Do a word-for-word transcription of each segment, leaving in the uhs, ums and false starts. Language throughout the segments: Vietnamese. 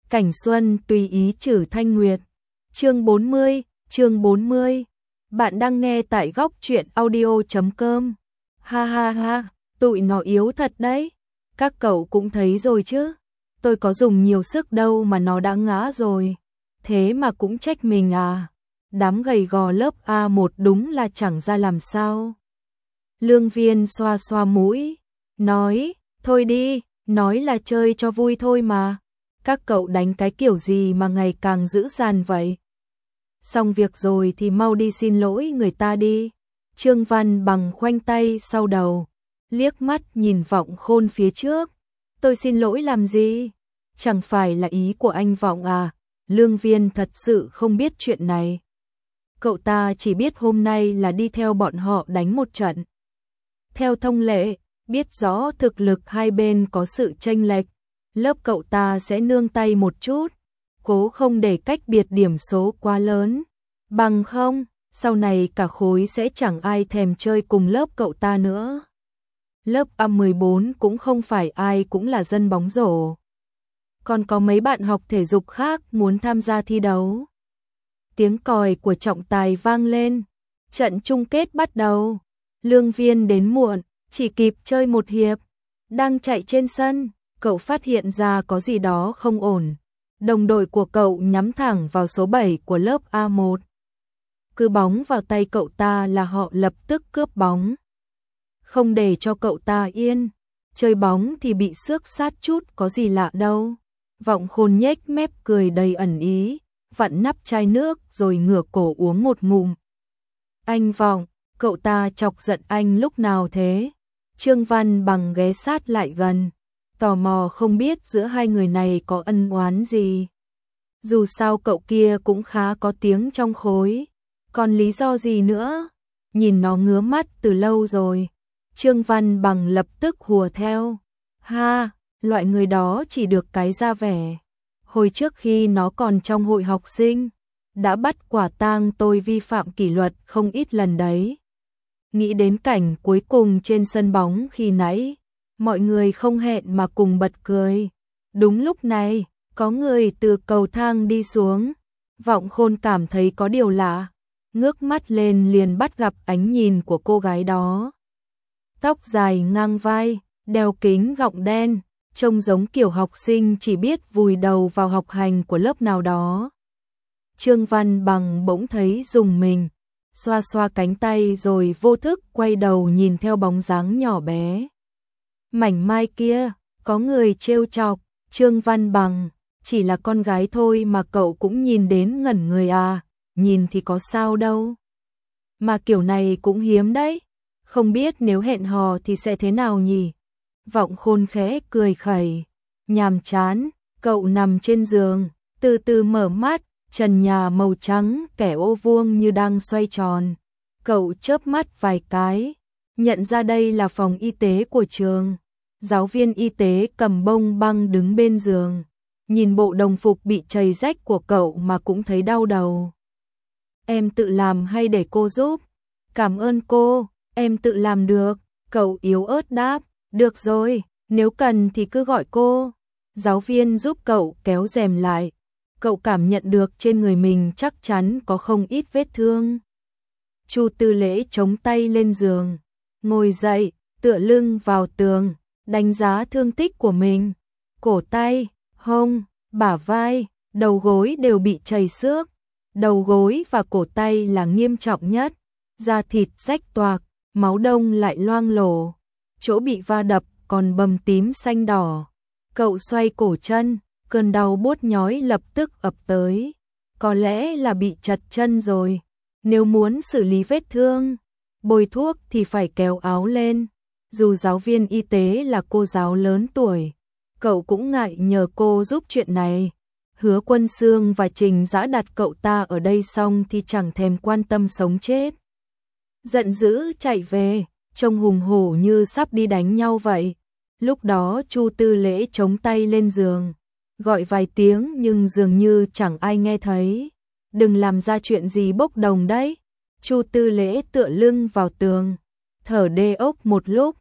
Cảnh Xuân tùy ý trừ Thanh Nguyệt. Chương bốn mươi, chương bốn mươi. Bạn đang nghe tại góc truyện audio chấm com. Ha ha ha, tụi nó yếu thật đấy. Các cậu cũng thấy rồi chứ. Tôi có dùng nhiều sức đâu mà nó đã ngã rồi. Thế mà cũng trách mình à. Đám gầy gò lớp A một đúng là chẳng ra làm sao. Lương Viên xoa xoa mũi, nói, thôi đi, nói là chơi cho vui thôi mà. Các cậu đánh cái kiểu gì mà ngày càng dữ dằn vậy? Xong việc rồi thì mau đi xin lỗi người ta đi. Trương Văn Bằng khoanh tay sau đầu, liếc mắt nhìn Vọng Khôn phía trước. Tôi xin lỗi làm gì? Chẳng phải là ý của anh Vọng à? Lương Viên thật sự không biết chuyện này. Cậu ta chỉ biết hôm nay là đi theo bọn họ đánh một trận. Theo thông lệ, biết rõ thực lực hai bên có sự chênh lệch, lớp cậu ta sẽ nương tay một chút, cố không để cách biệt điểm số quá lớn. Bằng không, sau này cả khối sẽ chẳng ai thèm chơi cùng lớp cậu ta nữa. Lớp A mười bốn cũng không phải ai cũng là dân bóng rổ. Còn có mấy bạn học thể dục khác muốn tham gia thi đấu. Tiếng còi của trọng tài vang lên, trận chung kết bắt đầu. Lương Viên đến muộn, chỉ kịp chơi một hiệp. Đang chạy trên sân, cậu phát hiện ra có gì đó không ổn. Đồng đội của cậu nhắm thẳng vào số bảy của lớp A một. Cứ bóng vào tay cậu ta là họ lập tức cướp bóng. Không để cho cậu ta yên. Chơi bóng thì bị xước sát chút có gì lạ đâu. Vọng Khôn nhếch mép cười đầy ẩn ý, vặn nắp chai nước rồi ngửa cổ uống một ngụm. Anh Vọng, cậu ta chọc giận anh lúc nào thế? Trương Văn Bằng ghé sát lại gần, tò mò không biết giữa hai người này có ân oán gì. Dù sao cậu kia cũng khá có tiếng trong khối, còn lý do gì nữa? Nhìn nó ngứa mắt từ lâu rồi. Trương Văn Bằng lập tức hùa theo. Ha, loại người đó chỉ được cái ra vẻ. Hồi trước khi nó còn trong hội học sinh, đã bắt quả tang tôi vi phạm kỷ luật không ít lần đấy. Nghĩ đến cảnh cuối cùng trên sân bóng khi nãy, mọi người không hẹn mà cùng bật cười. Đúng lúc này, có người từ cầu thang đi xuống. Vọng Khôn cảm thấy có điều lạ, ngước mắt lên liền bắt gặp ánh nhìn của cô gái đó. Tóc dài ngang vai, đeo kính gọng đen, trông giống kiểu học sinh chỉ biết vùi đầu vào học hành của lớp nào đó. Trương Văn Bằng bỗng thấy rùng mình, xoa xoa cánh tay rồi vô thức quay đầu nhìn theo bóng dáng nhỏ bé. Mảnh mai kia, có người trêu chọc, Trương Văn Bằng, chỉ là con gái thôi mà cậu cũng nhìn đến ngẩn người à, nhìn thì có sao đâu. Mà kiểu này cũng hiếm đấy, không biết nếu hẹn hò thì sẽ thế nào nhỉ? Vọng Khôn khẽ cười khẩy, nhàm chán, cậu nằm trên giường, từ từ mở mắt, trần nhà màu trắng kẻ ô vuông như đang xoay tròn. Cậu chớp mắt vài cái, nhận ra đây là phòng y tế của trường. Giáo viên y tế cầm bông băng đứng bên giường, nhìn bộ đồng phục bị chầy rách của cậu mà cũng thấy đau đầu. Em tự làm hay để cô giúp? Cảm ơn cô, em tự làm được. Cậu yếu ớt đáp, được rồi, nếu cần thì cứ gọi cô. Giáo viên giúp cậu kéo rèm lại. Cậu cảm nhận được trên người mình chắc chắn có không ít vết thương. Chu Tư Lễ chống tay lên giường, ngồi dậy, tựa lưng vào tường, đánh giá thương tích của mình. Cổ tay, hông, bả vai, đầu gối đều bị chầy xước. Đầu gối và cổ tay là nghiêm trọng nhất, da thịt rách toạc, máu đông lại loang lổ. Chỗ bị va đập còn bầm tím xanh đỏ. Cậu xoay cổ chân, cơn đau buốt nhói lập tức ập tới. Có lẽ là bị chật chân rồi. Nếu muốn xử lý vết thương, bôi thuốc thì phải kéo áo lên. Dù giáo viên y tế là cô giáo lớn tuổi, cậu cũng ngại nhờ cô giúp chuyện này. Hứa Quân Xương và Trình Dã đặt cậu ta ở đây xong thì chẳng thèm quan tâm sống chết. Giận dữ chạy về, trông hùng hổ như sắp đi đánh nhau vậy. Lúc đó Chu Tư Lễ chống tay lên giường, gọi vài tiếng nhưng dường như chẳng ai nghe thấy. Đừng làm ra chuyện gì bốc đồng đấy. Chu Tư Lễ tựa lưng vào tường, thở đê ốc một lúc.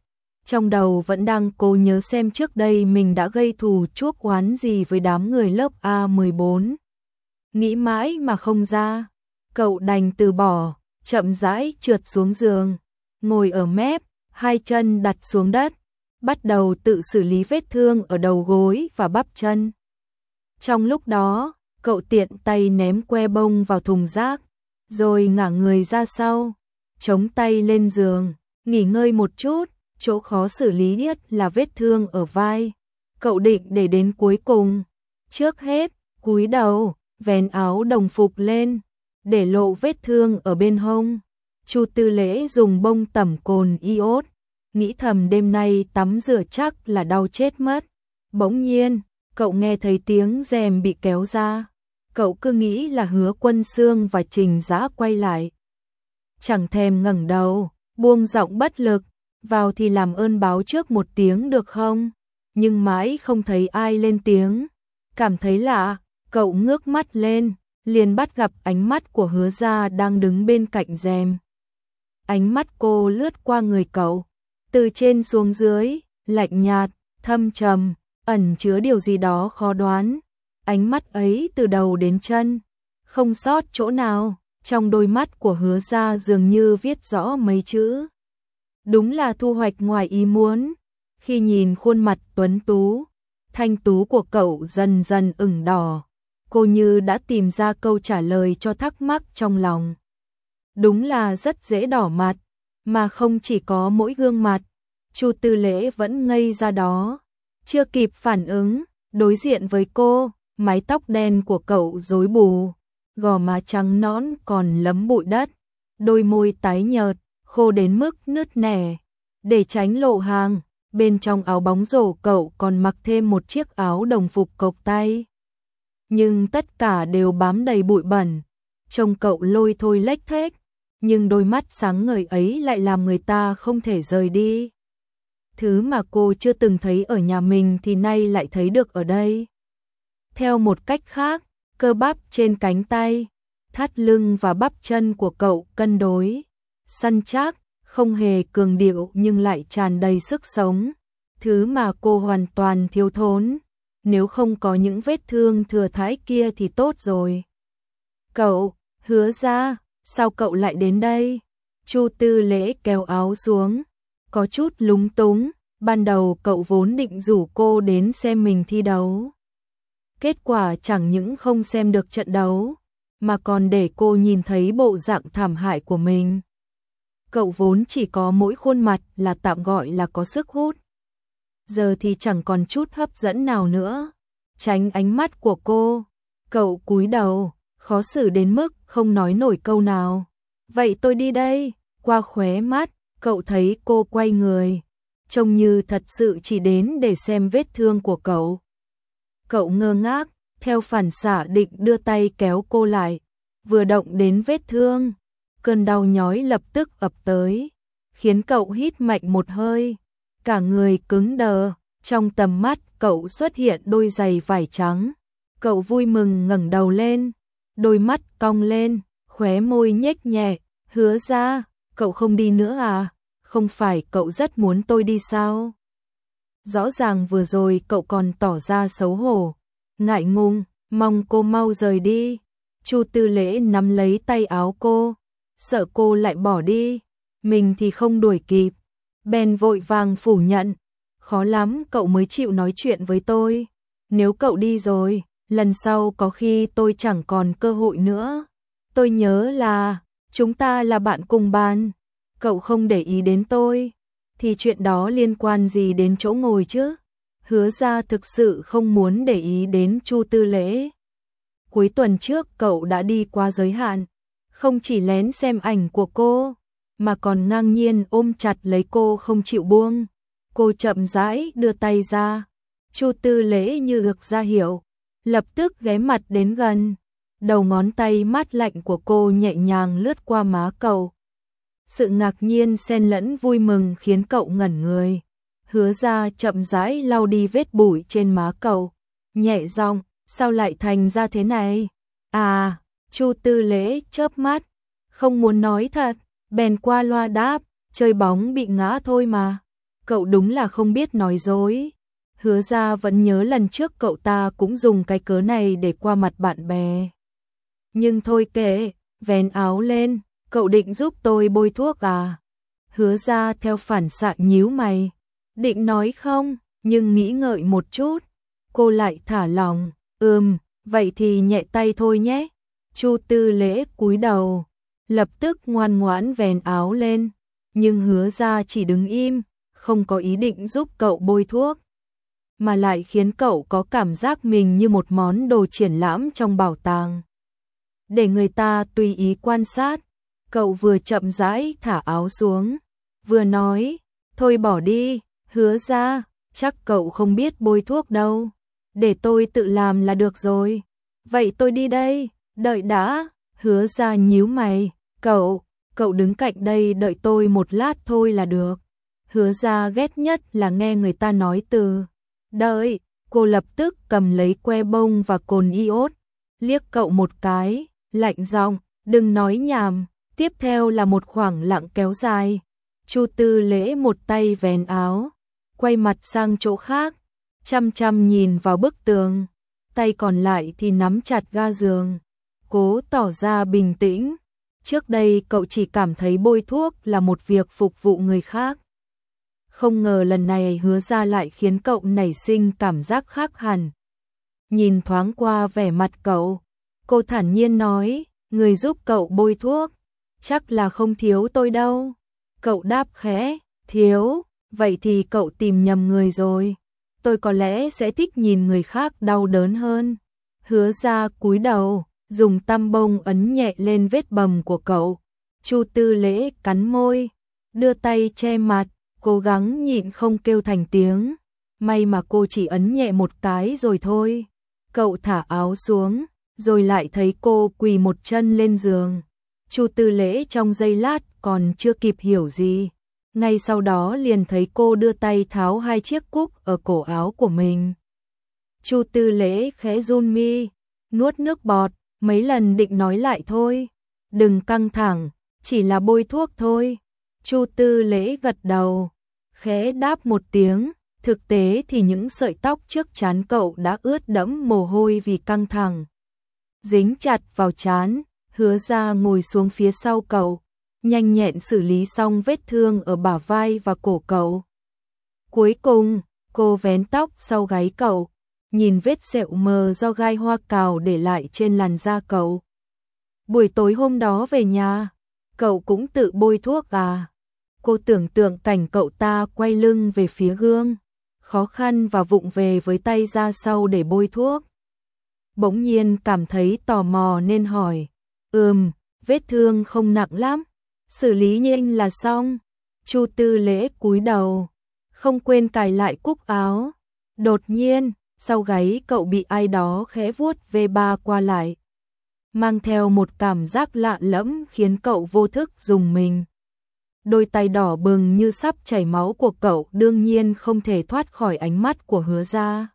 trong đầu vẫn đang cố nhớ xem trước đây mình đã gây thù chuốc oán gì với đám người lớp A mười bốn. Nghĩ mãi mà không ra, cậu đành từ bỏ, chậm rãi trượt xuống giường, ngồi ở mép, hai chân đặt xuống đất, bắt đầu tự xử lý vết thương ở đầu gối và bắp chân. Trong lúc đó, cậu tiện tay ném que bông vào thùng rác, rồi ngả người ra sau, chống tay lên giường, nghỉ ngơi một chút. Chỗ khó xử lý nhất là vết thương ở vai. Cậu định để đến cuối cùng. Trước hết, cúi đầu, vén áo đồng phục lên, để lộ vết thương ở bên hông. Chu Tư Lễ dùng bông tẩm cồn iốt, nghĩ thầm đêm nay tắm rửa chắc là đau chết mất. Bỗng nhiên, cậu nghe thấy tiếng rèm bị kéo ra. Cậu cứ nghĩ là Hứa Quân Xương và Trình Dã quay lại. Chẳng thèm ngẩng đầu, buông giọng bất lực. Vào thì làm ơn báo trước một tiếng được không? Nhưng mãi không thấy ai lên tiếng. Cảm thấy lạ, cậu ngước mắt lên, liền bắt gặp ánh mắt của Hứa Gia đang đứng bên cạnh rèm. Ánh mắt cô lướt qua người cậu, từ trên xuống dưới, lạnh nhạt, thâm trầm, ẩn chứa điều gì đó khó đoán. Ánh mắt ấy từ đầu đến chân, không sót chỗ nào, trong đôi mắt của Hứa Gia dường như viết rõ mấy chữ. Đúng là thu hoạch ngoài ý muốn. Khi nhìn khuôn mặt tuấn tú, thanh tú của cậu dần dần ửng đỏ, cô như đã tìm ra câu trả lời cho thắc mắc trong lòng. Đúng là rất dễ đỏ mặt, mà không chỉ có mỗi gương mặt. Chu Tư Lễ vẫn ngây ra đó, chưa kịp phản ứng, đối diện với cô, mái tóc đen của cậu rối bù, gò má trắng nõn còn lấm bụi đất, đôi môi tái nhợt, khô đến mức nứt nẻ. Để tránh lộ hàng, bên trong áo bóng rổ cậu còn mặc thêm một chiếc áo đồng phục cộc tay. Nhưng tất cả đều bám đầy bụi bẩn, trông cậu lôi thôi lếch thếch, nhưng đôi mắt sáng ngời ấy lại làm người ta không thể rời đi. Thứ mà cô chưa từng thấy ở nhà mình thì nay lại thấy được ở đây. Theo một cách khác, cơ bắp trên cánh tay, thắt lưng và bắp chân của cậu cân đối, săn chắc, không hề cường điệu nhưng lại tràn đầy sức sống, thứ mà cô hoàn toàn thiếu thốn. Nếu không có những vết thương thừa thãi kia thì tốt rồi. Cậu, Hứa Gia, sao cậu lại đến đây? Chu Tư Lễ kéo áo xuống, có chút lúng túng, ban đầu cậu vốn định rủ cô đến xem mình thi đấu. Kết quả chẳng những không xem được trận đấu, mà còn để cô nhìn thấy bộ dạng thảm hại của mình. Cậu vốn chỉ có mỗi khuôn mặt là tạm gọi là có sức hút. Giờ thì chẳng còn chút hấp dẫn nào nữa. Tránh ánh mắt của cô, cậu cúi đầu, khó xử đến mức không nói nổi câu nào. Vậy tôi đi đây. Qua khóe mắt, cậu thấy cô quay người, trông như thật sự chỉ đến để xem vết thương của cậu. Cậu ngơ ngác, theo phản xạ định đưa tay kéo cô lại, vừa động đến vết thương, cơn đau nhói lập tức ập tới, khiến cậu hít mạnh một hơi, cả người cứng đờ. Trong tầm mắt cậu xuất hiện đôi giày vải trắng. Cậu vui mừng ngẩng đầu lên, đôi mắt cong lên, khóe môi nhếch nhẹ. Hứa Gia, cậu không đi nữa à? Không phải cậu rất muốn tôi đi sao? Rõ ràng vừa rồi cậu còn tỏ ra xấu hổ, ngại ngùng, mong cô mau rời đi. Chu Tư Lễ nắm lấy tay áo cô, sợ cô lại bỏ đi, mình thì không đuổi kịp, bèn vội vàng phủ nhận. Khó lắm cậu mới chịu nói chuyện với tôi. Nếu cậu đi rồi, lần sau có khi tôi chẳng còn cơ hội nữa. Tôi nhớ là chúng ta là bạn cùng bàn. Cậu không để ý đến tôi, thì chuyện đó liên quan gì đến chỗ ngồi chứ? Hứa Gia thực sự không muốn để ý đến Chu Tư Lễ. Cuối tuần trước cậu đã đi qua giới hạn, không chỉ lén xem ảnh của cô, mà còn ngang nhiên ôm chặt lấy cô không chịu buông. Cô chậm rãi đưa tay ra, Chu Tư Lễ như được ra hiệu, lập tức ghé mặt đến gần, đầu ngón tay mát lạnh của cô nhẹ nhàng lướt qua má cậu. Sự ngạc nhiên xen lẫn vui mừng khiến cậu ngẩn người. Hứa Gia chậm rãi lau đi vết bụi trên má cậu, nhẹ giọng, sao lại thành ra thế này? À, Chu Tư Lễ chớp mắt, không muốn nói thật, bèn qua loa đáp, chơi bóng bị ngã thôi mà. cậu đúng là không biết nói dối. Hứa ra vẫn nhớ lần trước cậu ta cũng dùng cái cớ này để qua mặt bạn bè. Nhưng thôi kệ, vén áo lên, cậu định giúp tôi bôi thuốc à? Hứa ra theo phản xạ nhíu mày, định nói không, nhưng nghĩ ngợi một chút, cô lại thả lỏng, ừm, vậy thì nhẹ tay thôi nhé. Chu Tư Lễ cúi đầu, lập tức ngoan ngoãn vén áo lên, nhưng Hứa ra chỉ đứng im, không có ý định giúp cậu bôi thuốc, mà lại khiến cậu có cảm giác mình như một món đồ triển lãm trong bảo tàng, để người ta tùy ý quan sát. Cậu vừa chậm rãi thả áo xuống, vừa nói, thôi bỏ đi, Hứa ra, chắc cậu không biết bôi thuốc đâu, để tôi tự làm là được rồi. Vậy tôi đi đây, đợi đã. Hứa ra nhíu mày, cậu, cậu đứng cạnh đây đợi tôi một lát thôi là được. Hứa ra ghét nhất là nghe người ta nói từ đợi. Cô lập tức cầm lấy que bông và cồn iốt, liếc cậu một cái, lạnh giọng, đừng nói nhảm. Tiếp theo là một khoảng lặng kéo dài. Chu Tư Lễ một tay vén áo, quay mặt sang chỗ khác, chăm chăm nhìn vào bức tường, tay còn lại thì nắm chặt ga giường, cố tỏ ra bình tĩnh. Trước đây cậu chỉ cảm thấy bôi thuốc là một việc phục vụ người khác. Không ngờ lần này Hứa ra lại khiến cậu nảy sinh cảm giác khác hẳn. Nhìn thoáng qua vẻ mặt cậu, cô thản nhiên nói, người giúp cậu bôi thuốc, chắc là không thiếu tôi đâu. Cậu đáp khẽ, thiếu, vậy thì cậu tìm nhầm người rồi. Tôi có lẽ sẽ thích nhìn người khác đau đớn hơn. Hứa ra cúi đầu, dùng tăm bông ấn nhẹ lên vết bầm của cậu. Chu Tư Lễ cắn môi, đưa tay che mặt, cố gắng nhịn không kêu thành tiếng. May mà cô chỉ ấn nhẹ một cái rồi thôi. Cậu thả áo xuống, rồi lại thấy cô quỳ một chân lên giường. Chu Tư Lễ trong giây lát còn chưa kịp hiểu gì, ngay sau đó liền thấy cô đưa tay tháo hai chiếc cúc ở cổ áo của mình. Chu Tư Lễ khẽ run mi, nuốt nước bọt, mấy lần định nói lại thôi, đừng căng thẳng, chỉ là bôi thuốc thôi. Chu Tư Lễ gật đầu, khẽ đáp một tiếng, thực tế thì những sợi tóc trước trán cậu đã ướt đẫm mồ hôi vì căng thẳng, dính chặt vào trán. Hứa ra ngồi xuống phía sau cậu, nhanh nhẹn xử lý xong vết thương ở bả vai và cổ cậu. Cuối cùng, cô vén tóc sau gáy cậu, nhìn vết sẹo mờ do gai hoa cào để lại trên làn da cậu. Buổi tối hôm đó về nhà, cậu cũng tự bôi thuốc à? Cô tưởng tượng cảnh cậu ta quay lưng về phía gương, khó khăn và vụng về với tay ra sau để bôi thuốc. Bỗng nhiên cảm thấy tò mò nên hỏi, ừm, vết thương không nặng lắm, xử lý nhanh là xong. Chu Tư Lễ cúi đầu, không quên cài lại cúc áo. Đột nhiên, sau gáy cậu bị ai đó khẽ vuốt ve ba qua lại, mang theo một cảm giác lạ lẫm khiến cậu vô thức rùng mình. Đôi tay đỏ bừng như sắp chảy máu của cậu đương nhiên không thể thoát khỏi ánh mắt của Hứa ra.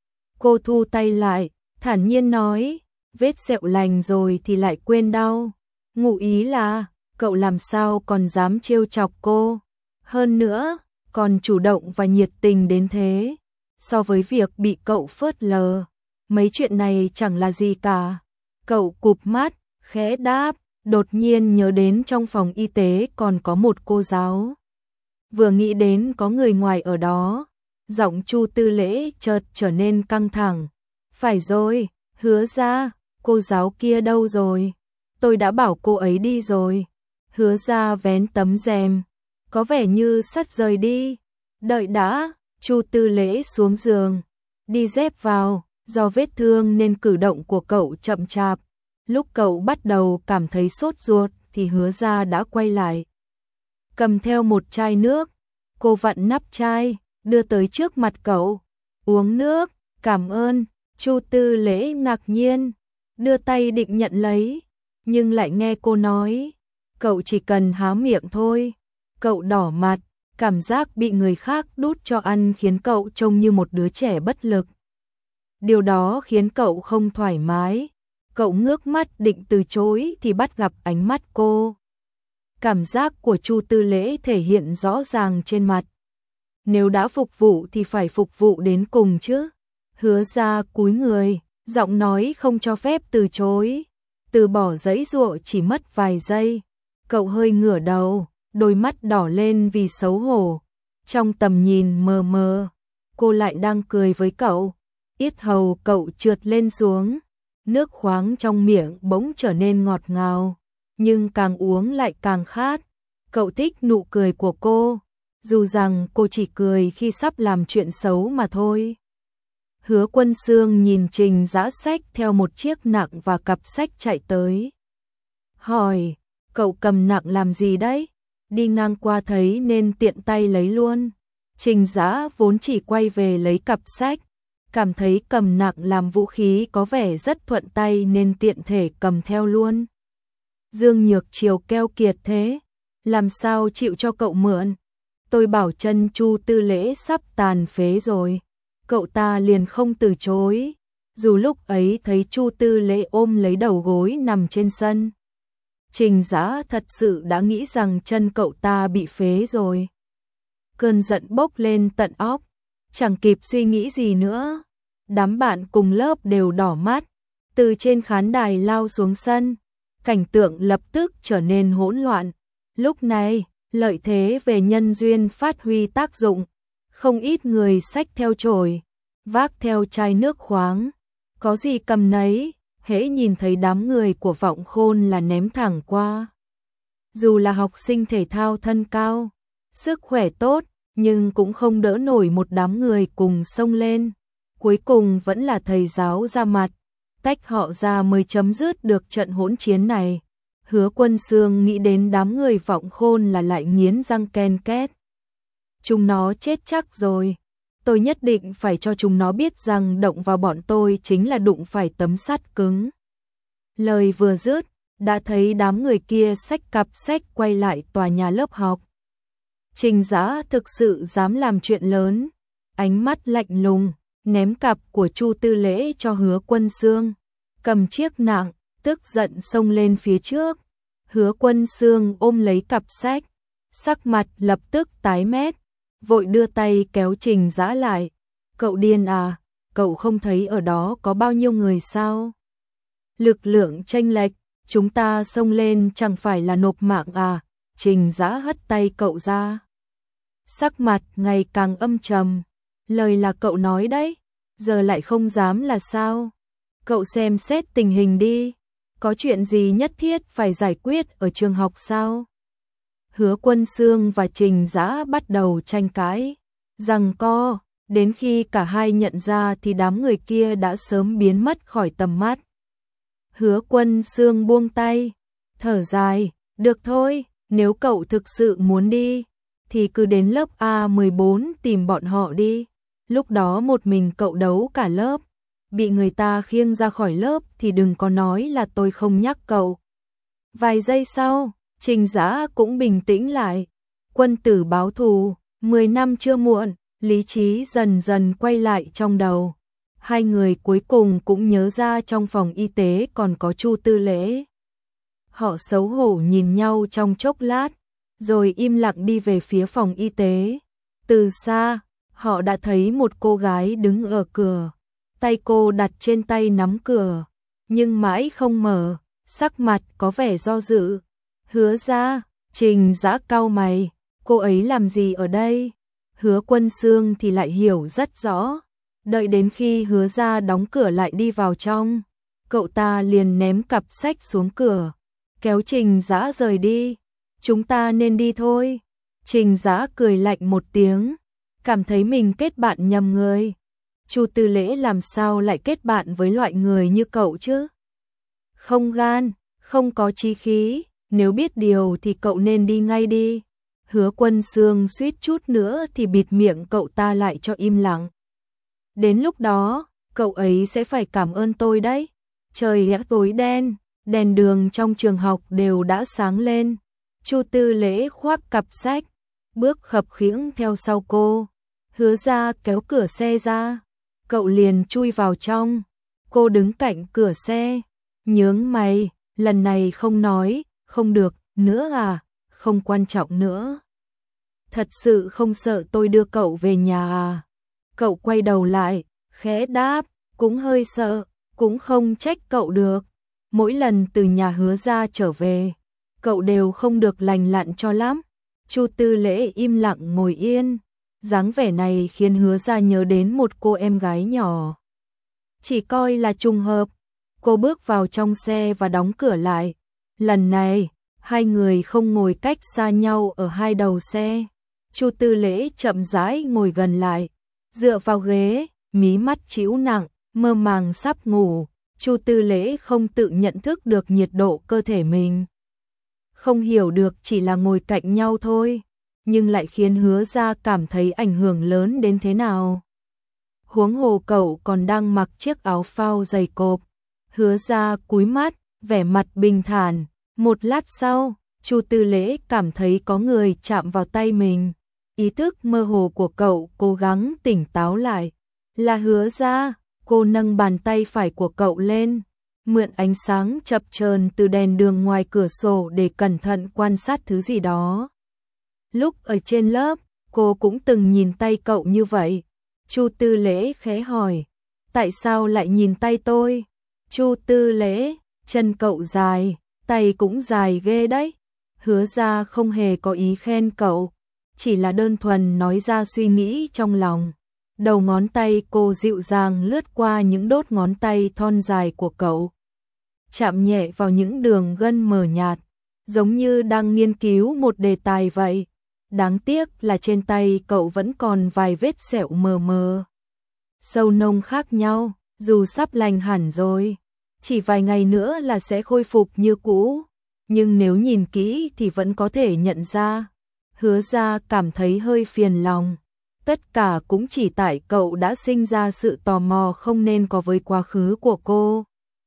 Cô thu tay lại, thản nhiên nói, vết sẹo lành rồi thì lại quên đau. Ngụ ý là, cậu làm sao còn dám trêu chọc cô. Hơn nữa, còn chủ động và nhiệt tình đến thế. So với việc bị cậu phớt lờ, mấy chuyện này chẳng là gì cả. Cậu cụp mắt, khẽ đáp, đột nhiên nhớ đến trong phòng y tế còn có một cô giáo. Vừa nghĩ đến có người ngoài ở đó, giọng Chu Tư Lễ chợt trở nên căng thẳng. Phải rồi, Hứa ra, cô giáo kia đâu rồi? Tôi đã bảo cô ấy đi rồi. Hứa ra vén tấm rèm, có vẻ như sắp rời đi. Đợi đã. Chu Tư Lễ xuống giường, đi dép vào, do vết thương nên cử động của cậu chậm chạp. Lúc cậu bắt đầu cảm thấy sốt ruột thì Hứa ra đã quay lại, cầm theo một chai nước. Cô vặn nắp chai, đưa tới trước mặt cậu. Uống nước, cảm ơn. Chu Tư Lễ ngạc nhiên, đưa tay định nhận lấy, nhưng lại nghe cô nói, cậu chỉ cần há miệng thôi. Cậu đỏ mặt, cảm giác bị người khác đút cho ăn khiến cậu trông như một đứa trẻ bất lực. Điều đó khiến cậu không thoải mái. Cậu ngước mắt định từ chối thì bắt gặp ánh mắt cô. Cảm giác của Chu Tư Lễ thể hiện rõ ràng trên mặt. nếu đã phục vụ thì phải phục vụ đến cùng chứ. Hứa Ra cúi người, giọng nói không cho phép từ chối. Từ bỏ giãy giụa chỉ mất vài giây. Cậu hơi ngửa đầu, đôi mắt đỏ lên vì xấu hổ. Trong tầm nhìn mờ mờ, cô lại đang cười với cậu. Yết hầu cậu trượt lên xuống, nước khoáng trong miệng bỗng trở nên ngọt ngào, nhưng càng uống lại càng khát. Cậu thích nụ cười của cô, dù rằng cô chỉ cười khi sắp làm chuyện xấu mà thôi. Hứa Quân Xương nhìn Trình Dã xách theo một chiếc nặng và cặp sách chạy tới. Hỏi, cậu cầm nặng làm gì đấy? Đi ngang qua thấy nên tiện tay lấy luôn. Trình Dã vốn chỉ quay về lấy cặp sách, cảm thấy cầm nặng làm vũ khí có vẻ rất thuận tay nên tiện thể cầm theo luôn. Dương Nhược Triều keo kiệt thế, làm sao chịu cho cậu mượn? Tôi bảo chân Chu Tư Lễ sắp tàn phế rồi, cậu ta liền không từ chối, dù lúc ấy thấy Chu Tư Lễ ôm lấy đầu gối nằm trên sân. Trình Dã thật sự đã nghĩ rằng chân cậu ta bị phế rồi. Cơn giận bốc lên tận óc, chẳng kịp suy nghĩ gì nữa. Đám bạn cùng lớp đều đỏ mắt, từ trên khán đài lao xuống sân, cảnh tượng lập tức trở nên hỗn loạn. Lúc này, lợi thế về nhân duyên phát huy tác dụng, không ít người xách theo chổi, vác theo chai nước khoáng, có gì cầm nấy, hễ nhìn thấy đám người của Vọng Khôn là ném thẳng qua. Dù là học sinh thể thao thân cao, sức khỏe tốt, nhưng cũng không đỡ nổi một đám người cùng xông lên. Cuối cùng vẫn là thầy giáo ra mặt, tách họ ra mới chấm dứt được trận hỗn chiến này. Hứa Quân Xương nghĩ đến đám người Vọng Khôn là lại nghiến răng ken két. Chúng nó chết chắc rồi. Tôi nhất định phải cho chúng nó biết rằng động vào bọn tôi chính là đụng phải tấm sắt cứng. Lời vừa dứt, đã thấy đám người kia xách cặp sách quay lại tòa nhà lớp học. Trình Dã thực sự dám làm chuyện lớn, ánh mắt lạnh lùng, ném cặp của Chu Tư Lễ cho Hứa Quân Xương, cầm chiếc nặng, tức giận xông lên phía trước. Hứa Quân Xương ôm lấy cặp sách, sắc mặt lập tức tái mét, vội đưa tay kéo Trình Dã lại. Cậu điên à, cậu không thấy ở đó có bao nhiêu người sao? Lực lượng chênh lệch, chúng ta xông lên chẳng phải là nộp mạng à? Trình Dã hất tay cậu ra. Sắc mặt ngày càng âm trầm, lời là cậu nói đấy, giờ lại không dám là sao? Cậu xem xét tình hình đi, có chuyện gì nhất thiết phải giải quyết ở trường học sao? Hứa Quân Xương và Trình Dã bắt đầu tranh cãi, giằng co, đến khi cả hai nhận ra thì đám người kia đã sớm biến mất khỏi tầm mắt. Hứa Quân Xương buông tay, thở dài, được thôi, nếu cậu thực sự muốn đi, thì cứ đến lớp A mười bốn tìm bọn họ đi. Lúc đó một mình cậu đấu cả lớp, bị người ta khiêng ra khỏi lớp thì đừng có nói là tôi không nhắc cậu. Vài giây sau, Trình Dã cũng bình tĩnh lại. Quân tử báo thù, mười năm chưa muộn, lý trí dần dần quay lại trong đầu. Hai người cuối cùng cũng nhớ ra trong phòng y tế còn có Chu Tư Lễ. Họ xấu hổ nhìn nhau trong chốc lát, rồi im lặng đi về phía phòng y tế. Từ xa, họ đã thấy một cô gái đứng ở cửa, tay cô đặt trên tay nắm cửa, nhưng mãi không mở, sắc mặt có vẻ do dự. Hứa Ra, Trình Dã cau mày, cô ấy làm gì ở đây? Hứa Quân Xương thì lại hiểu rất rõ, đợi đến khi Hứa Ra đóng cửa lại đi vào trong, cậu ta liền ném cặp sách xuống cửa, kéo Trình Dã rời đi. Chúng ta nên đi thôi. Trình Dã cười lạnh một tiếng, cảm thấy mình kết bạn nhầm người. Chu Tư Lễ làm sao lại kết bạn với loại người như cậu chứ? Không gan, không có chí khí, nếu biết điều thì cậu nên đi ngay đi. Hứa Quân Xương suýt chút nữa thì bịt miệng cậu ta lại cho im lặng. Đến lúc đó, cậu ấy sẽ phải cảm ơn tôi đấy. Trời đã tối đen, đèn đường trong trường học đều đã sáng lên. Chu Tư Lễ khoác cặp sách, bước khập khiễng theo sau cô. Hứa Ra kéo cửa xe ra, cậu liền chui vào trong. Cô đứng cạnh cửa xe, nhướng mày, lần này không nói, không được, nữa à, không quan trọng nữa. thật sự không sợ tôi đưa cậu về nhà à? Cậu quay đầu lại, khẽ đáp, cũng hơi sợ, cũng không trách cậu được. Mỗi lần từ nhà Hứa ra trở về, cậu đều không được lành lặn cho lắm. Chu Tư Lễ im lặng ngồi yên, dáng vẻ này khiến Hứa ra nhớ đến một cô em gái nhỏ. Chỉ coi là trùng hợp, cô bước vào trong xe và đóng cửa lại. Lần này, hai người không ngồi cách xa nhau ở hai đầu xe. Chu Tư Lễ chậm rãi ngồi gần lại, dựa vào ghế, mí mắt chĩu nặng, mơ màng sắp ngủ. Chu Tư Lễ không tự nhận thức được nhiệt độ cơ thể mình. Không hiểu được chỉ là ngồi cạnh nhau thôi, nhưng lại khiến Hứa ra cảm thấy ảnh hưởng lớn đến thế nào. Huống hồ cậu còn đang mặc chiếc áo phao dày cộp. Hứa ra cúi mắt, vẻ mặt bình thản. Một lát sau, Chu Tư Lễ cảm thấy có người chạm vào tay mình. Ý thức mơ hồ của cậu cố gắng tỉnh táo lại. Là Hứa ra, cô nâng bàn tay phải của cậu lên, mượn ánh sáng chập chờn từ đèn đường ngoài cửa sổ để cẩn thận quan sát thứ gì đó. Lúc ở trên lớp, cô cũng từng nhìn tay cậu như vậy. Chu Tư Lễ khẽ hỏi, tại sao lại nhìn tay tôi? Chu Tư Lễ, chân cậu dài, tay cũng dài ghê đấy. Hứa ra không hề có ý khen cậu, chỉ là đơn thuần nói ra suy nghĩ trong lòng. Đầu ngón tay cô dịu dàng lướt qua những đốt ngón tay thon dài của cậu, chạm nhẹ vào những đường gân mờ nhạt, giống như đang nghiên cứu một đề tài vậy. Đáng tiếc là trên tay cậu vẫn còn vài vết sẹo mờ mờ, sâu nông khác nhau, dù sắp lành hẳn rồi, chỉ vài ngày nữa là sẽ khôi phục như cũ, nhưng nếu nhìn kỹ thì vẫn có thể nhận ra. Hứa ra cảm thấy hơi phiền lòng. Tất cả cũng chỉ tại cậu đã sinh ra sự tò mò không nên có với quá khứ của cô.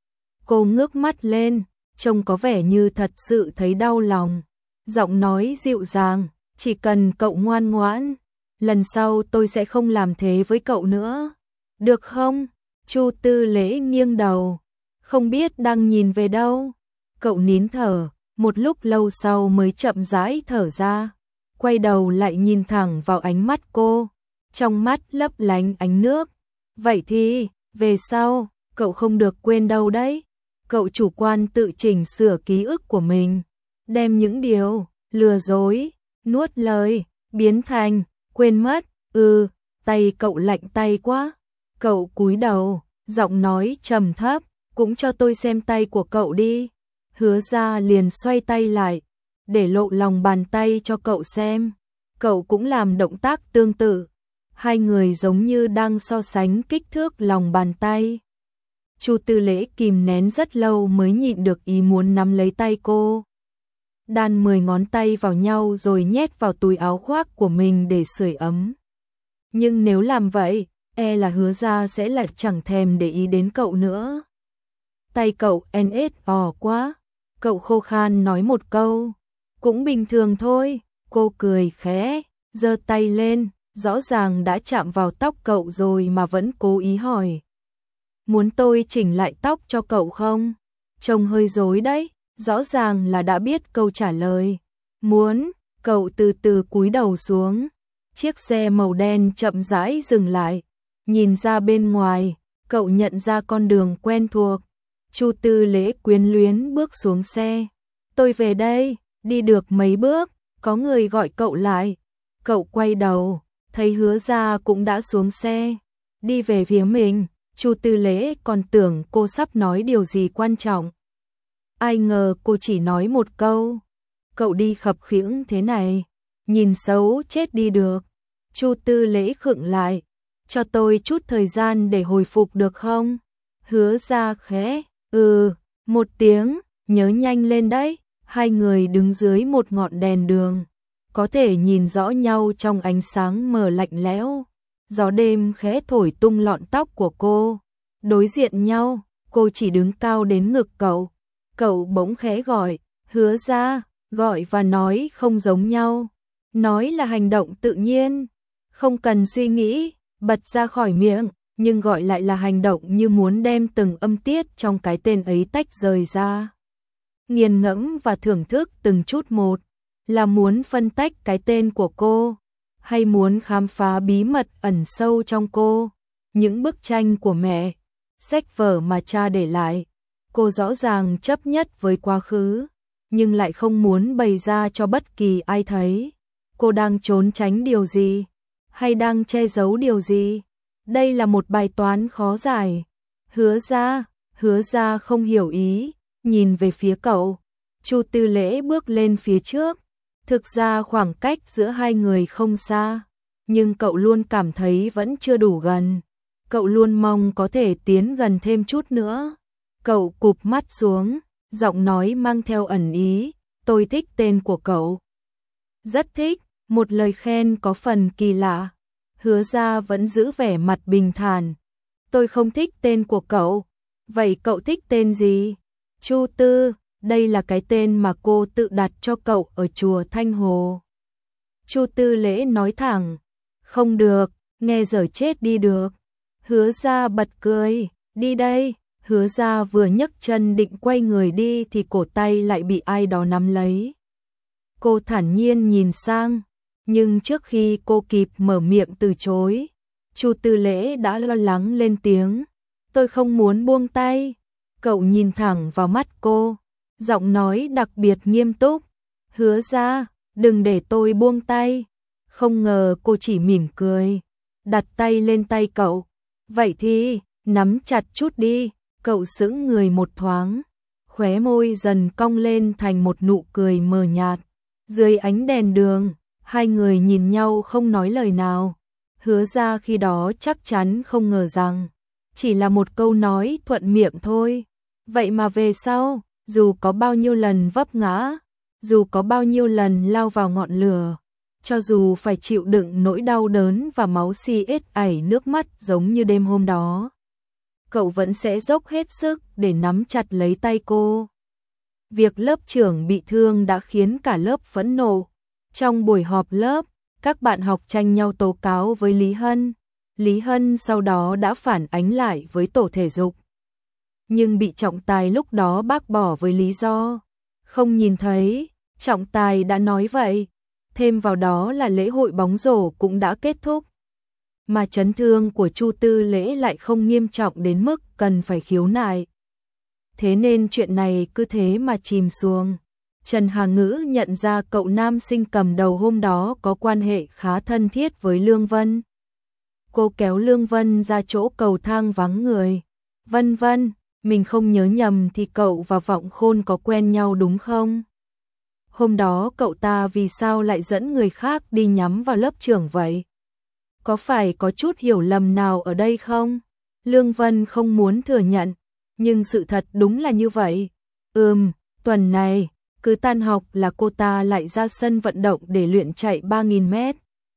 Cô ngước mắt lên, trông có vẻ như thật sự thấy đau lòng. Giọng nói dịu dàng, chỉ cần cậu ngoan ngoãn, lần sau tôi sẽ không làm thế với cậu nữa. Được không? Chu Tư Lễ nghiêng đầu, không biết đang nhìn về đâu. Cậu nín thở, một lúc lâu sau mới chậm rãi thở ra, quay đầu lại nhìn thẳng vào ánh mắt cô, trong mắt lấp lánh ánh nước. Vậy thì, về sau, cậu không được quên đâu đấy. Cậu chủ quan tự chỉnh sửa ký ức của mình, đem những điều lừa dối, nuốt lời, biến thành quên mất. Ừ, tay cậu lạnh tay quá. Cậu cúi đầu, giọng nói trầm thấp, cũng cho tôi xem tay của cậu đi. Hứa ra liền xoay tay lại, để lộ lòng bàn tay cho cậu xem. Cậu cũng làm động tác tương tự. Hai người giống như đang so sánh kích thước lòng bàn tay. Chu Tư Lễ kìm nén rất lâu mới nhịn được ý muốn nắm lấy tay cô. Đan mười ngón tay vào nhau rồi nhét vào túi áo khoác của mình để sưởi ấm. Nhưng nếu làm vậy, e là Hứa ra sẽ lại chẳng thèm để ý đến cậu nữa. Tay cậu en ết ò quá. Cậu khô khan nói một câu. Cũng bình thường thôi. Cô cười khẽ, giơ tay lên, rõ ràng đã chạm vào tóc cậu rồi mà vẫn cố ý hỏi. Muốn tôi chỉnh lại tóc cho cậu không? Trông hơi rối đấy, rõ ràng là đã biết câu trả lời. Muốn. Cậu từ từ cúi đầu xuống. Chiếc xe màu đen chậm rãi dừng lại. Nhìn ra bên ngoài, cậu nhận ra con đường quen thuộc. Chu Tư Lễ quyến luyến bước xuống xe. Tôi về đây. Đi được mấy bước, có người gọi cậu lại. Cậu quay đầu, thấy Hứa ra cũng đã xuống xe, đi về phía mình. Chu Tư Lễ còn tưởng cô sắp nói điều gì quan trọng. Ai ngờ cô chỉ nói một câu. Cậu đi khập khiễng thế này, nhìn xấu chết đi được. Chu Tư Lễ khựng lại. Cho tôi chút thời gian để hồi phục được không? Hứa ra khẽ, ừ, một tiếng, nhớ nhanh lên đấy. Hai người đứng dưới một ngọn đèn đường, có thể nhìn rõ nhau trong ánh sáng mờ lạnh lẽo. Gió đêm khẽ thổi tung lọn tóc của cô. Đối diện nhau, cô chỉ đứng cao đến ngực cậu. Cậu bỗng khẽ gọi, Hứa ra, gọi và nói không giống nhau. Nói là hành động tự nhiên, không cần suy nghĩ, bật ra khỏi miệng, nhưng gọi lại là hành động như muốn đem từng âm tiết trong cái tên ấy tách rời ra. Nghiền ngẫm và thưởng thức từng chút một. Là muốn phân tách cái tên của cô, hay muốn khám phá bí mật ẩn sâu trong cô? Những bức tranh của mẹ, sách vở mà cha để lại, cô rõ ràng chấp nhất với quá khứ, nhưng lại không muốn bày ra cho bất kỳ ai thấy. Cô đang trốn tránh điều gì? Hay đang che giấu điều gì? Đây là một bài toán khó giải. Hứa Ra, Hứa Ra không hiểu ý, nhìn về phía cậu. Chu Tư Lễ bước lên phía trước. Thực ra khoảng cách giữa hai người không xa, nhưng cậu luôn cảm thấy vẫn chưa đủ gần. Cậu luôn mong có thể tiến gần thêm chút nữa. Cậu cụp mắt xuống, giọng nói mang theo ẩn ý, tôi thích tên của cậu. Rất thích, một lời khen có phần kỳ lạ. Hứa Ra vẫn giữ vẻ mặt bình thản. Tôi không thích tên của cậu. Vậy cậu thích tên gì? Chu Tư, đây là cái tên mà cô tự đặt cho cậu ở chùa Thanh Hồ. Chu Tư Lễ nói thẳng. Không được, nghe dở chết đi được. Hứa Ra bật cười, đi đây. Hứa Ra vừa nhấc chân định quay người đi thì cổ tay lại bị ai đó nắm lấy. Cô thản nhiên nhìn sang, nhưng trước khi cô kịp mở miệng từ chối, Chu Tư Lễ đã lo lắng lên tiếng. Tôi không muốn buông tay. Cậu nhìn thẳng vào mắt cô, giọng nói đặc biệt nghiêm túc. Hứa Ra, đừng để tôi buông tay. Không ngờ cô chỉ mỉm cười, đặt tay lên tay cậu. Vậy thì, nắm chặt chút đi. Cậu sững người một thoáng, khóe môi dần cong lên thành một nụ cười mờ nhạt. Dưới ánh đèn đường, hai người nhìn nhau không nói lời nào. Hứa Ra khi đó chắc chắn không ngờ rằng chỉ là một câu nói thuận miệng thôi. Vậy mà về sau, dù có bao nhiêu lần vấp ngã, dù có bao nhiêu lần lao vào ngọn lửa, cho dù phải chịu đựng nỗi đau đớn và máu xi ết ảy nước mắt giống như đêm hôm đó, cậu vẫn sẽ dốc hết sức để nắm chặt lấy tay cô. Việc lớp trưởng bị thương đã khiến cả lớp phẫn nộ. Trong buổi họp lớp, các bạn học tranh nhau tố cáo với Lý Hân. Lý Hân sau đó đã phản ánh lại với tổ thể dục, nhưng bị trọng tài lúc đó bác bỏ với lý do không nhìn thấy. Trọng tài đã nói vậy. Thêm vào đó là lễ hội bóng rổ cũng đã kết thúc, mà chấn thương của Chu Tư Lễ lại không nghiêm trọng đến mức cần phải khiếu nại. Thế nên chuyện này cứ thế mà chìm xuống. Trần Hà Ngữ nhận ra cậu nam sinh cầm đầu hôm đó có quan hệ khá thân thiết với Lương Vân. Cô kéo Lương Vân ra chỗ cầu thang vắng người. Vân Vân, mình không nhớ nhầm thì cậu và Vọng Khôn có quen nhau đúng không? Hôm đó cậu ta vì sao lại dẫn người khác đi nhắm vào lớp trưởng vậy? Có phải có chút hiểu lầm nào ở đây không? Lương Vân không muốn thừa nhận, nhưng sự thật đúng là như vậy. Ừm, tuần này, cứ tan học là cô ta lại ra sân vận động để luyện chạy ba nghìn mét.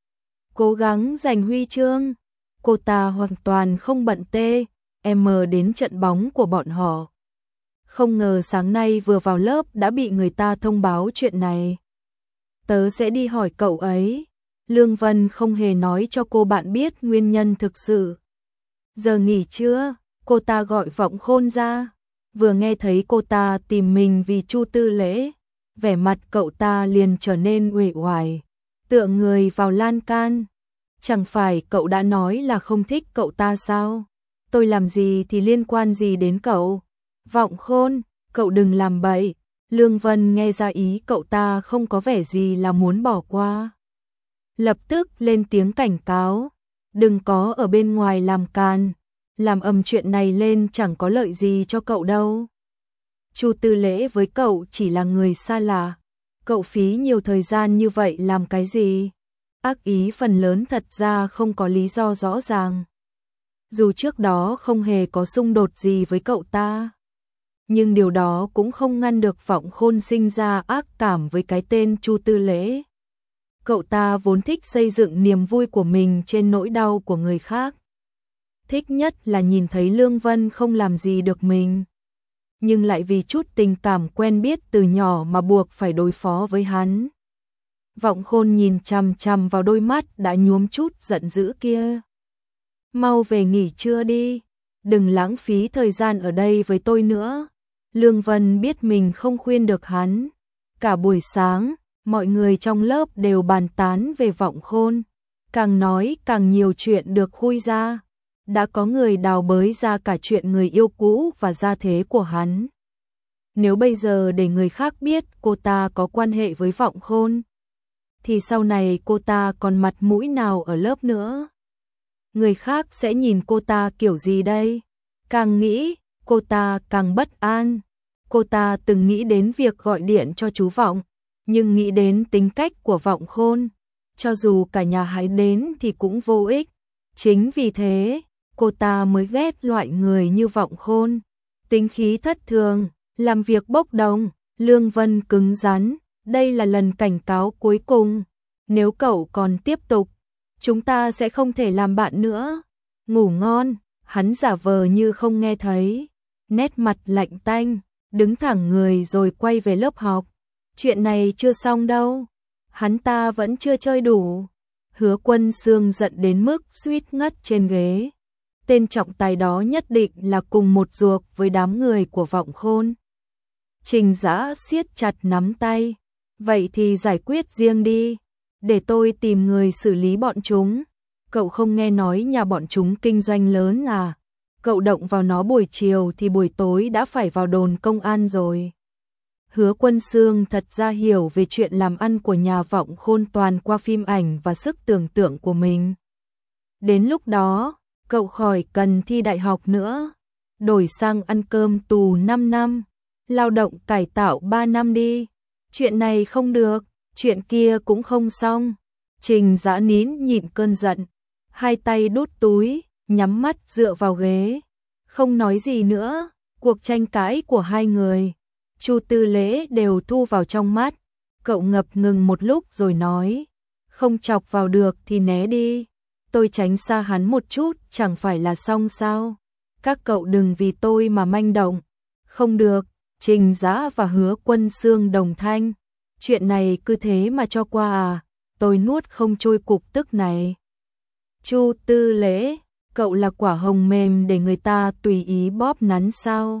Cố gắng giành huy chương. Cô ta hoàn toàn không bận tê, em đến trận bóng của bọn họ. Không ngờ sáng nay vừa vào lớp đã bị người ta thông báo chuyện này. Tớ sẽ đi hỏi cậu ấy. Lương Vân không hề nói cho cô bạn biết nguyên nhân thực sự. Giờ nghỉ trưa, cô ta gọi Vọng Khôn ra. Vừa nghe thấy cô ta tìm mình vì Chu Tư Lễ, vẻ mặt cậu ta liền trở nên uể oải, tựa người vào lan can. Chẳng phải cậu đã nói là không thích cậu ta sao? Tôi làm gì thì liên quan gì đến cậu? Vọng Khôn, cậu đừng làm bậy. Lương Vân nghe ra ý cậu ta không có vẻ gì là muốn bỏ qua, lập tức lên tiếng cảnh cáo. Đừng có ở bên ngoài làm càn, làm ầm chuyện này lên chẳng có lợi gì cho cậu đâu. Chu Tư Lễ với cậu chỉ là người xa lạ, cậu phí nhiều thời gian như vậy làm cái gì? Ác ý phần lớn thật ra không có lý do rõ ràng. Dù trước đó không hề có xung đột gì với cậu ta, nhưng điều đó cũng không ngăn được Vọng Khôn sinh ra ác cảm với cái tên Chu Tư Lễ. Cậu ta vốn thích xây dựng niềm vui của mình trên nỗi đau của người khác. Thích nhất là nhìn thấy Lương Vân không làm gì được mình, nhưng lại vì chút tình cảm quen biết từ nhỏ mà buộc phải đối phó với hắn. Vọng Khôn nhìn chằm chằm vào đôi mắt đã nhuốm chút giận dữ kia. Mau về nghỉ trưa đi, đừng lãng phí thời gian ở đây với tôi nữa. Lương Vân biết mình không khuyên được hắn. Cả buổi sáng, mọi người trong lớp đều bàn tán về Vọng Khôn, càng nói càng nhiều chuyện được khui ra, đã có người đào bới ra cả chuyện người yêu cũ và gia thế của hắn. Nếu bây giờ để người khác biết cô ta có quan hệ với Vọng Khôn, thì sau này cô ta còn mặt mũi nào ở lớp nữa? Người khác sẽ nhìn cô ta kiểu gì đây? Càng nghĩ, cô ta càng bất an. Cô ta từng nghĩ đến việc gọi điện cho chú Vọng, nhưng nghĩ đến tính cách của Vọng Khôn, cho dù cả nhà hãy đến thì cũng vô ích. Chính vì thế, cô ta mới ghét loại người như Vọng Khôn. Tính khí thất thường, làm việc bốc đồng, Lương Vân cứng rắn. Đây là lần cảnh cáo cuối cùng. Nếu cậu còn tiếp tục, chúng ta sẽ không thể làm bạn nữa. Ngủ ngon, hắn giả vờ như không nghe thấy. Nét mặt lạnh tanh, đứng thẳng người rồi quay về lớp học. Chuyện này chưa xong đâu. Hắn ta vẫn chưa chơi đủ. Hứa Quân Xương giận đến mức suýt ngất trên ghế. Tên trọng tài đó nhất định là cùng một ruột với đám người của Vọng Khôn. Trình Dã siết chặt nắm tay. Vậy thì giải quyết riêng đi, để tôi tìm người xử lý bọn chúng. Cậu không nghe nói nhà bọn chúng kinh doanh lớn à? Cậu động vào nó buổi chiều thì buổi tối đã phải vào đồn công an rồi. Hứa Quân Xương thật ra hiểu về chuyện làm ăn của nhà Vọng Khôn toàn qua phim ảnh và sức tưởng tượng của mình. Đến lúc đó, cậu khỏi cần thi đại học nữa, đổi sang ăn cơm tù năm năm, lao động cải tạo ba năm đi. Chuyện này không được, chuyện kia cũng không xong. Trình Dã nín nhịn cơn giận, hai tay đút túi, nhắm mắt dựa vào ghế, không nói gì nữa. Cuộc tranh cãi của hai người, Chu Tư Lễ đều thu vào trong mắt. Cậu ngập ngừng một lúc rồi nói, không chọc vào được thì né đi, tôi tránh xa hắn một chút chẳng phải là xong sao? Các cậu đừng vì tôi mà manh động. Không được. Trình Dã và Hứa Quân Xương đồng thanh. Chuyện này cứ thế mà cho qua à? Tôi nuốt không trôi cục tức này. Chu Tư Lễ, cậu là quả hồng mềm để người ta tùy ý bóp nắn sao?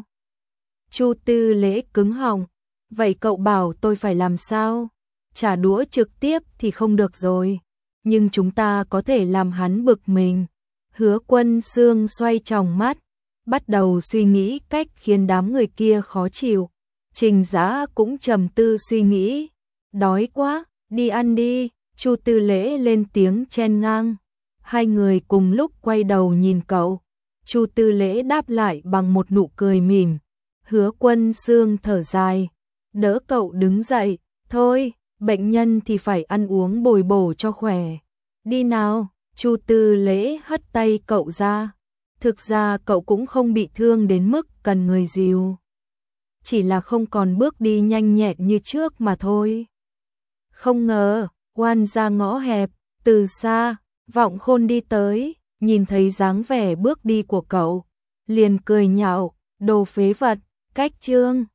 Chu Tư Lễ cứng họng. Vậy cậu bảo tôi phải làm sao? Trả đũa trực tiếp thì không được rồi, nhưng chúng ta có thể làm hắn bực mình. Hứa Quân Xương xoay tròng mắt, bắt đầu suy nghĩ cách khiến đám người kia khó chịu. Trình Dã cũng trầm tư suy nghĩ. Đói quá, đi ăn đi. Chu Tư Lễ lên tiếng chen ngang. Hai người cùng lúc quay đầu nhìn cậu. Chu Tư Lễ đáp lại bằng một nụ cười mỉm. Hứa Quân Xương thở dài, đỡ cậu đứng dậy. Thôi, bệnh nhân thì phải ăn uống bồi bổ cho khỏe. Đi nào. Chu Tư Lễ hất tay cậu ra. Thực ra cậu cũng không bị thương đến mức cần người dìu, chỉ là không còn bước đi nhanh nhẹn như trước mà thôi. Không ngờ, oan ra ngõ hẹp, từ xa, Vọng Khôn đi tới, nhìn thấy dáng vẻ bước đi của cậu, liền cười nhạo, đồ phế vật, cách chương.